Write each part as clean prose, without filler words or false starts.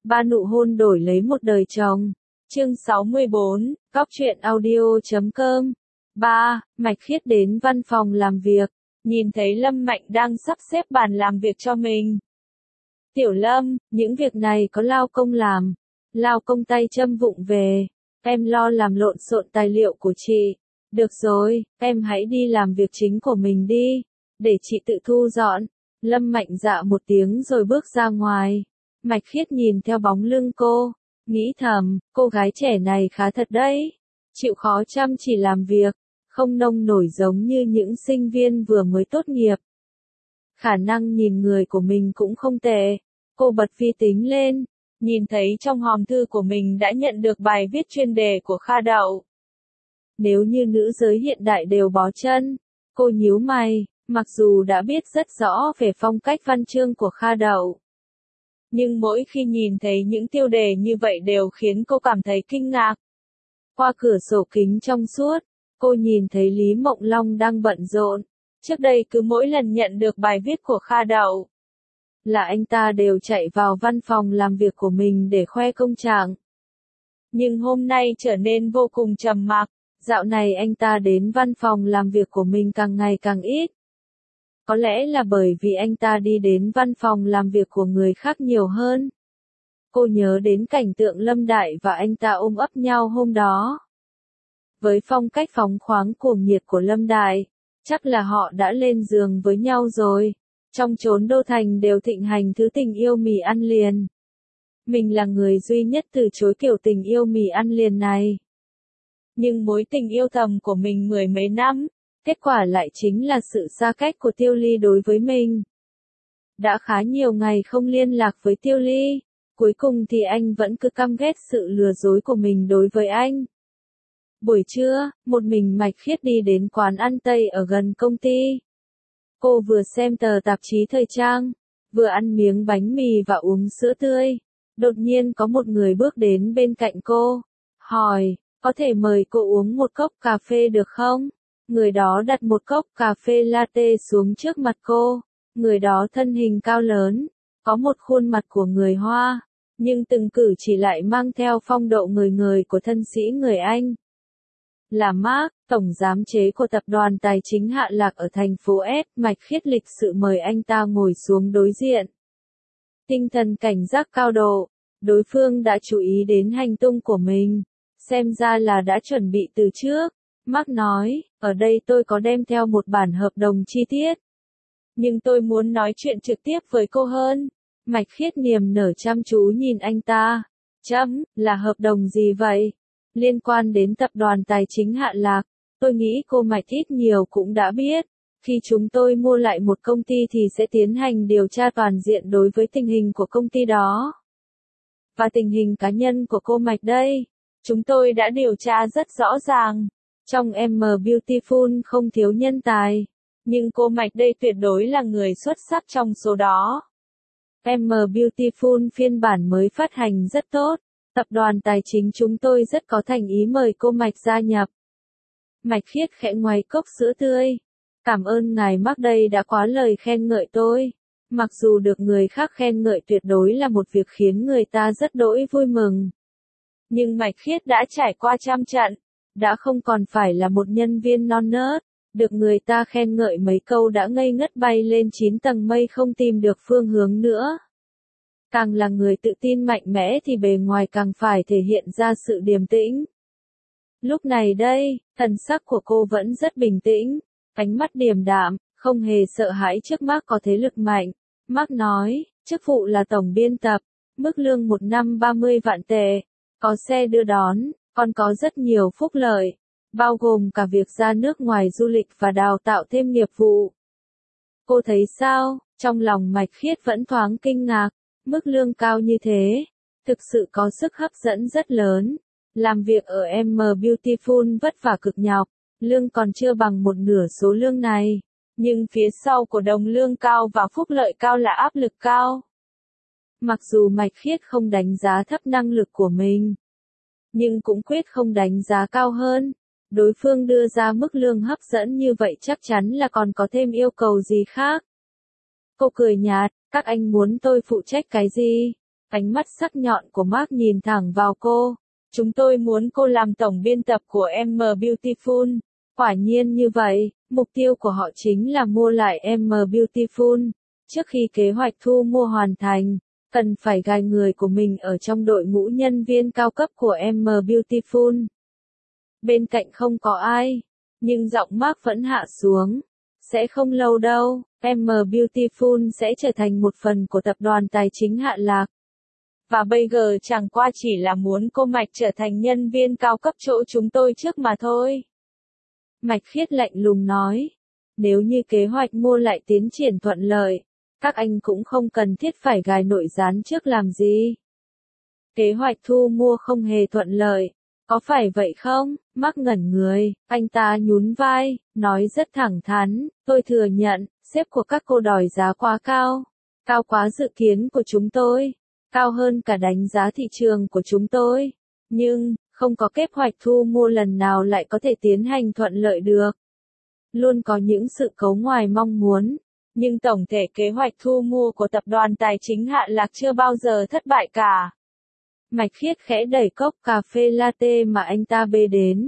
Ba nụ hôn đổi lấy một đời chồng. Chương 64, Góc truyện audio.com. 3. Mạch Khiết đến văn phòng làm việc, nhìn thấy Lâm Mạnh đang sắp xếp bàn làm việc cho mình. Tiểu Lâm, những việc này có lao công làm. Lao công tay châm vụng về. Em lo làm lộn xộn tài liệu của chị. Được rồi, em hãy đi làm việc chính của mình đi. Để chị tự thu dọn. Lâm Mạnh dạ một tiếng rồi bước ra ngoài. Mạch Khiết nhìn theo bóng lưng cô, nghĩ thầm, cô gái trẻ này khá thật đấy. Chịu khó chăm chỉ làm việc, không nông nổi giống như những sinh viên vừa mới tốt nghiệp. Khả năng nhìn người của mình cũng không tệ. Cô bật vi tính lên, nhìn thấy trong hòm thư của mình đã nhận được bài viết chuyên đề của Kha Đậu. Nếu như nữ giới hiện đại đều bó chân, cô nhíu mày, mặc dù đã biết rất rõ về phong cách văn chương của Kha Đậu. Nhưng mỗi khi nhìn thấy những tiêu đề như vậy đều khiến cô cảm thấy kinh ngạc. Qua cửa sổ kính trong suốt, cô nhìn thấy Lý Mộng Long đang bận rộn. Trước đây cứ mỗi lần nhận được bài viết của Kha Đậu, là anh ta đều chạy vào văn phòng làm việc của mình để khoe công trạng. Nhưng hôm nay trở nên vô cùng trầm mặc, dạo này anh ta đến văn phòng làm việc của mình càng ngày càng ít. Có lẽ là bởi vì anh ta đi đến văn phòng làm việc của người khác nhiều hơn. Cô nhớ đến cảnh tượng Lâm Đại và anh ta ôm ấp nhau hôm đó. Với phong cách phóng khoáng cuồng nhiệt của Lâm Đại, chắc là họ đã lên giường với nhau rồi. Trong chốn đô thành đều thịnh hành thứ tình yêu mì ăn liền. Mình là người duy nhất từ chối kiểu tình yêu mì ăn liền này. Nhưng mối tình yêu thầm của mình mười mấy năm, kết quả lại chính là sự xa cách của Tiêu Ly đối với mình. Đã khá nhiều ngày không liên lạc với Tiêu Ly, cuối cùng thì anh vẫn cứ căm ghét sự lừa dối của mình đối với anh. Buổi trưa, một mình Mạch Khiết đi đến quán ăn Tây ở gần công ty. Cô vừa xem tờ tạp chí thời trang, vừa ăn miếng bánh mì và uống sữa tươi. Đột nhiên có một người bước đến bên cạnh cô, hỏi, có thể mời cô uống một cốc cà phê được không? Người đó đặt một cốc cà phê latte xuống trước mặt cô. Người đó thân hình cao lớn, có một khuôn mặt của người Hoa, nhưng từng cử chỉ lại mang theo phong độ người người của thân sĩ người Anh. Là Mark, tổng giám chế của tập đoàn tài chính Hạ Lạc ở thành phố S. Mạch Khiết lịch sự mời anh ta ngồi xuống đối diện. Tinh thần cảnh giác cao độ, đối phương đã chú ý đến hành tung của mình, xem ra là đã chuẩn bị từ trước. Mark nói, ở đây tôi có đem theo một bản hợp đồng chi tiết. Nhưng tôi muốn nói chuyện trực tiếp với cô hơn. Mạch Khiết niềm nở chăm chú nhìn anh ta. Là hợp đồng gì vậy? Liên quan đến tập đoàn tài chính Hạ Lạc, tôi nghĩ cô Mạch ít nhiều cũng đã biết. Khi chúng tôi mua lại một công ty thì sẽ tiến hành điều tra toàn diện đối với tình hình của công ty đó. Và tình hình cá nhân của cô Mạch đây, chúng tôi đã điều tra rất rõ ràng. Trong M Beautiful không thiếu nhân tài, nhưng cô Mạch đây tuyệt đối là người xuất sắc trong số đó. M Beautiful phiên bản mới phát hành rất tốt, tập đoàn tài chính chúng tôi rất có thành ý mời cô Mạch gia nhập. Mạch Khiết khẽ ngoáy cốc sữa tươi. Cảm ơn ngài Mark đây đã quá lời khen ngợi tôi. Mặc dù được người khác khen ngợi tuyệt đối là một việc khiến người ta rất đỗi vui mừng. Nhưng Mạch Khiết đã trải qua trăm trận, đã không còn phải là một nhân viên non nớt, được người ta khen ngợi mấy câu đã ngây ngất bay lên 9 tầng mây không tìm được phương hướng nữa. Càng là người tự tin mạnh mẽ thì bề ngoài càng phải thể hiện ra sự điềm tĩnh. Lúc này đây, thần sắc của cô vẫn rất bình tĩnh, ánh mắt điềm đạm, không hề sợ hãi trước Mark có thế lực mạnh. Mark nói, chức vụ là tổng biên tập, mức lương một năm 30 vạn tệ, có xe đưa đón, còn có rất nhiều phúc lợi, bao gồm cả việc ra nước ngoài du lịch và đào tạo thêm nghiệp vụ. Cô thấy sao? Trong lòng Mạch Khiết vẫn thoáng kinh ngạc, mức lương cao như thế, thực sự có sức hấp dẫn rất lớn. Làm việc ở M Beautiful vất vả cực nhọc, lương còn chưa bằng một nửa số lương này, nhưng phía sau của đồng lương cao và phúc lợi cao là áp lực cao. Mặc dù Mạch Khiết không đánh giá thấp năng lực của mình, nhưng cũng quyết không đánh giá cao hơn. Đối phương đưa ra mức lương hấp dẫn như vậy chắc chắn là còn có thêm yêu cầu gì khác. Cô cười nhạt, các anh muốn tôi phụ trách cái gì? Ánh mắt sắc nhọn của Mark nhìn thẳng vào cô. Chúng tôi muốn cô làm tổng biên tập của M Beautiful. Quả nhiên như vậy, mục tiêu của họ chính là mua lại M Beautiful. Trước khi kế hoạch thu mua hoàn thành, cần phải gài người của mình ở trong đội ngũ nhân viên cao cấp của M Beautiful. Bên cạnh không có ai, nhưng giọng Mark vẫn hạ xuống. Sẽ không lâu đâu, M Beautiful sẽ trở thành một phần của tập đoàn tài chính Hạ Lạc. Và bây giờ chẳng qua chỉ là muốn cô Mạch trở thành nhân viên cao cấp chỗ chúng tôi trước mà thôi. Mạch Khiết lạnh lùng nói. Nếu như kế hoạch mua lại tiến triển thuận lợi, các anh cũng không cần thiết phải gài nội gián trước làm gì. Kế hoạch thu mua không hề thuận lợi. Có phải vậy không? Mark ngẩn người, anh ta nhún vai, nói rất thẳng thắn, tôi thừa nhận, sếp của các cô đòi giá quá cao. Cao quá dự kiến của chúng tôi. Cao hơn cả đánh giá thị trường của chúng tôi. Nhưng, không có kế hoạch thu mua lần nào lại có thể tiến hành thuận lợi được. Luôn có những sự cố ngoài mong muốn. Nhưng tổng thể kế hoạch thu mua của tập đoàn tài chính Hạ Lạc chưa bao giờ thất bại cả. Mạch Khiết khẽ đẩy cốc cà phê latte mà anh ta bê đến.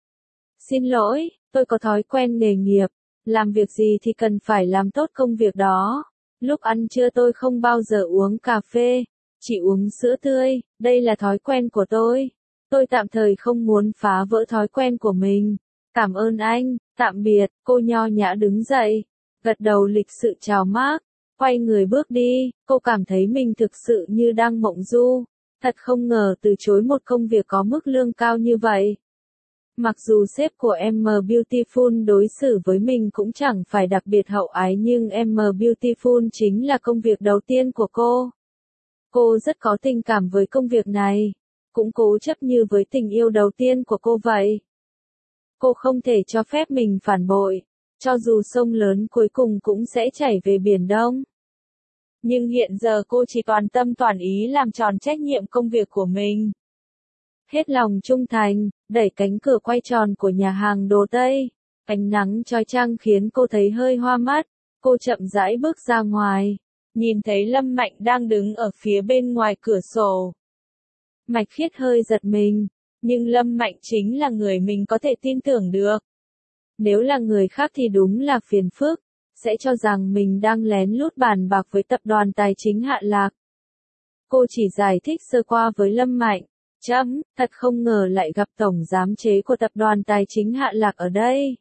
Xin lỗi, tôi có thói quen nghề nghiệp. Làm việc gì thì cần phải làm tốt công việc đó. Lúc ăn trưa tôi không bao giờ uống cà phê. Chỉ uống sữa tươi, đây là thói quen của tôi. Tôi tạm thời không muốn phá vỡ thói quen của mình. Cảm ơn anh, tạm biệt, cô nho nhã đứng dậy. Gật đầu lịch sự chào Mark, quay người bước đi, cô cảm thấy mình thực sự như đang mộng du. Thật không ngờ từ chối một công việc có mức lương cao như vậy. Mặc dù sếp của M Beautiful đối xử với mình cũng chẳng phải đặc biệt hậu ái nhưng M Beautiful chính là công việc đầu tiên của cô. Cô rất có tình cảm với công việc này, cũng cố chấp như với tình yêu đầu tiên của cô vậy. Cô không thể cho phép mình phản bội, cho dù sông lớn cuối cùng cũng sẽ chảy về Biển Đông. Nhưng hiện giờ cô chỉ toàn tâm toàn ý làm tròn trách nhiệm công việc của mình. Hết lòng trung thành, đẩy cánh cửa quay tròn của nhà hàng đồ Tây. Ánh nắng chói chang khiến cô thấy hơi hoa mắt. Cô chậm rãi bước ra ngoài. Nhìn thấy Lâm Mạnh đang đứng ở phía bên ngoài cửa sổ. Mạch Khiết hơi giật mình. Nhưng Lâm Mạnh chính là người mình có thể tin tưởng được. Nếu là người khác thì đúng là phiền phức. Sẽ cho rằng mình đang lén lút bàn bạc với tập đoàn tài chính Hạ Lạc. Cô chỉ giải thích sơ qua với Lâm Mạnh. Thật không ngờ lại gặp tổng giám chế của tập đoàn tài chính Hạ Lạc ở đây.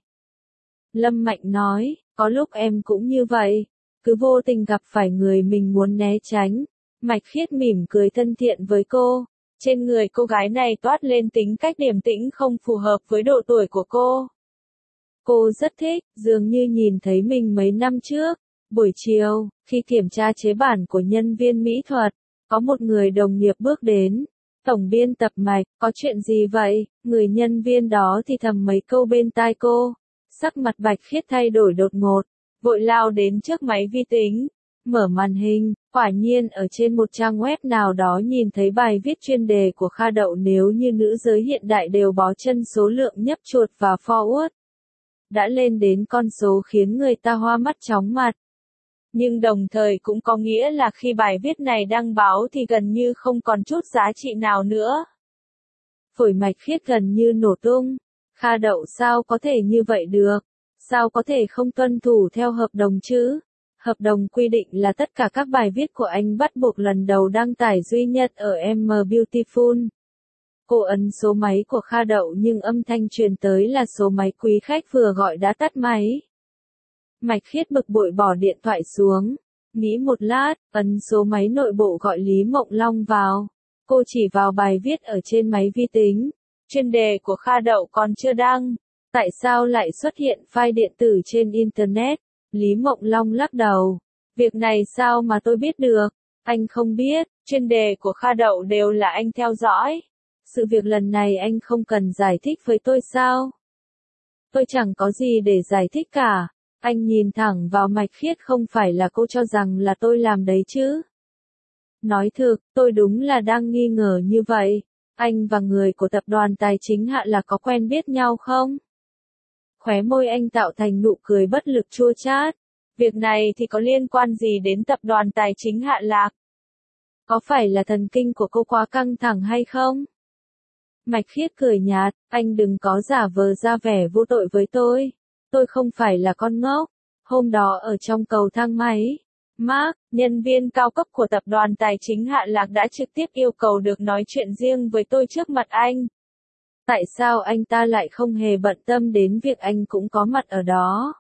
Lâm Mạnh nói, có lúc em cũng như vậy, cứ vô tình gặp phải người mình muốn né tránh. Mạch Khiết mỉm cười thân thiện với cô. Trên người cô gái này toát lên tính cách điềm tĩnh không phù hợp với độ tuổi của cô. Cô rất thích, dường như nhìn thấy mình mấy năm trước. Buổi chiều, khi kiểm tra chế bản của nhân viên mỹ thuật, có một người đồng nghiệp bước đến. Tổng biên tập Mạch, có chuyện gì vậy? Người nhân viên đó thì thầm mấy câu bên tai cô. Sắc mặt Bạch Khiết thay đổi đột ngột, vội lao đến trước máy vi tính, mở màn hình, quả nhiên ở trên một trang web nào đó nhìn thấy bài viết chuyên đề của Kha Đậu nếu như nữ giới hiện đại đều bó chân số lượng nhấp chuột và forward. Đã lên đến con số khiến người ta hoa mắt chóng mặt. Nhưng đồng thời cũng có nghĩa là khi bài viết này đăng báo thì gần như không còn chút giá trị nào nữa. Phổi Mạch Khiết gần như nổ tung. Kha Đậu sao có thể như vậy được? Sao có thể không tuân thủ theo hợp đồng chứ? Hợp đồng quy định là tất cả các bài viết của anh bắt buộc lần đầu đăng tải duy nhất ở M Beautiful. Cô ấn số máy của Kha Đậu nhưng âm thanh truyền tới là số máy quý khách vừa gọi đã tắt máy. Mạch Khiết bực bội bỏ điện thoại xuống. Nghĩ một lát, ấn số máy nội bộ gọi Lý Mộng Long vào. Cô chỉ vào bài viết ở trên máy vi tính. Chuyên đề của Kha Đậu còn chưa đăng. Tại sao lại xuất hiện file điện tử trên Internet? Lý Mộng Long lắc đầu. Việc này sao mà tôi biết được? Anh không biết, chuyên đề của Kha Đậu đều là anh theo dõi. Sự việc lần này anh không cần giải thích với tôi sao? Tôi chẳng có gì để giải thích cả. Anh nhìn thẳng vào Mạch Khiết, không phải là cô cho rằng là tôi làm đấy chứ? Nói thực, tôi đúng là đang nghi ngờ như vậy. Anh và người của tập đoàn tài chính Hạ Lạc có quen biết nhau không? Khóe môi anh tạo thành nụ cười bất lực chua chát. Việc này thì có liên quan gì đến tập đoàn tài chính Hạ Lạc? Có phải là thần kinh của cô quá căng thẳng hay không? Mạch Khiết cười nhạt, anh đừng có giả vờ ra vẻ vô tội với tôi. Tôi không phải là con ngốc. Hôm đó ở trong cầu thang máy, Mark, nhân viên cao cấp của tập đoàn tài chính Hạ Lạc đã trực tiếp yêu cầu được nói chuyện riêng với tôi trước mặt anh. Tại sao anh ta lại không hề bận tâm đến việc anh cũng có mặt ở đó?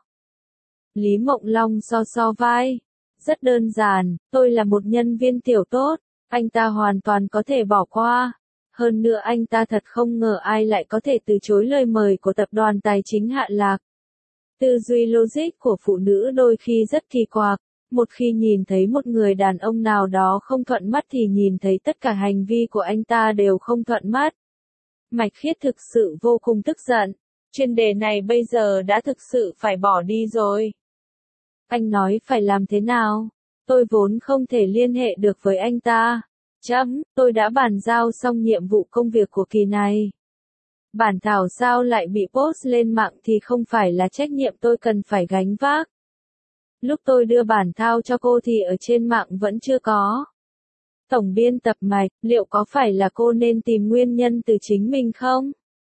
Lý Mộng Long so vai. Rất đơn giản, tôi là một nhân viên tiểu tốt, anh ta hoàn toàn có thể bỏ qua. Hơn nữa anh ta thật không ngờ ai lại có thể từ chối lời mời của tập đoàn tài chính Hạ Lạc. Tư duy logic của phụ nữ đôi khi rất kỳ quặc. Một khi nhìn thấy một người đàn ông nào đó không thuận mắt thì nhìn thấy tất cả hành vi của anh ta đều không thuận mắt. Mạch Khiết thực sự vô cùng tức giận. Chuyên đề này bây giờ đã thực sự phải bỏ đi rồi. Anh nói phải làm thế nào? Tôi vốn không thể liên hệ được với anh ta. Tôi đã bàn giao xong nhiệm vụ công việc của kỳ này. Bản thảo sao lại bị post lên mạng thì không phải là trách nhiệm tôi cần phải gánh vác. Lúc tôi đưa bản thảo cho cô thì ở trên mạng vẫn chưa có. Tổng biên tập Mạch, liệu có phải là cô nên tìm nguyên nhân từ chính mình không?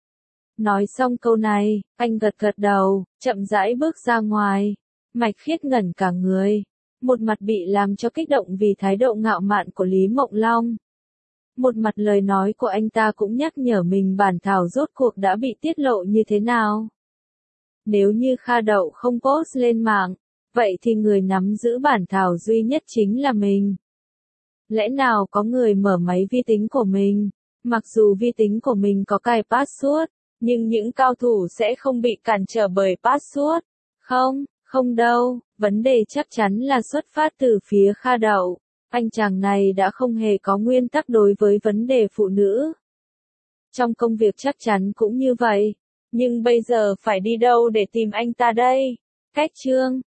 Nói xong câu này, anh gật gật đầu, chậm rãi bước ra ngoài. Mạch Khiết ngẩn cả người. Một mặt bị làm cho kích động vì thái độ ngạo mạn của Lý Mộng Long. Một mặt lời nói của anh ta cũng nhắc nhở mình bản thảo rốt cuộc đã bị tiết lộ như thế nào. Nếu như Kha Đậu không post lên mạng, vậy thì người nắm giữ bản thảo duy nhất chính là mình. Lẽ nào có người mở máy vi tính của mình? Mặc dù vi tính của mình có cài password, nhưng những cao thủ sẽ không bị cản trở bởi password. Không đâu, vấn đề chắc chắn là xuất phát từ phía Kha Đậu. Anh chàng này đã không hề có nguyên tắc đối với vấn đề phụ nữ. Trong công việc chắc chắn cũng như vậy. Nhưng bây giờ phải đi đâu để tìm anh ta đây? Cách chương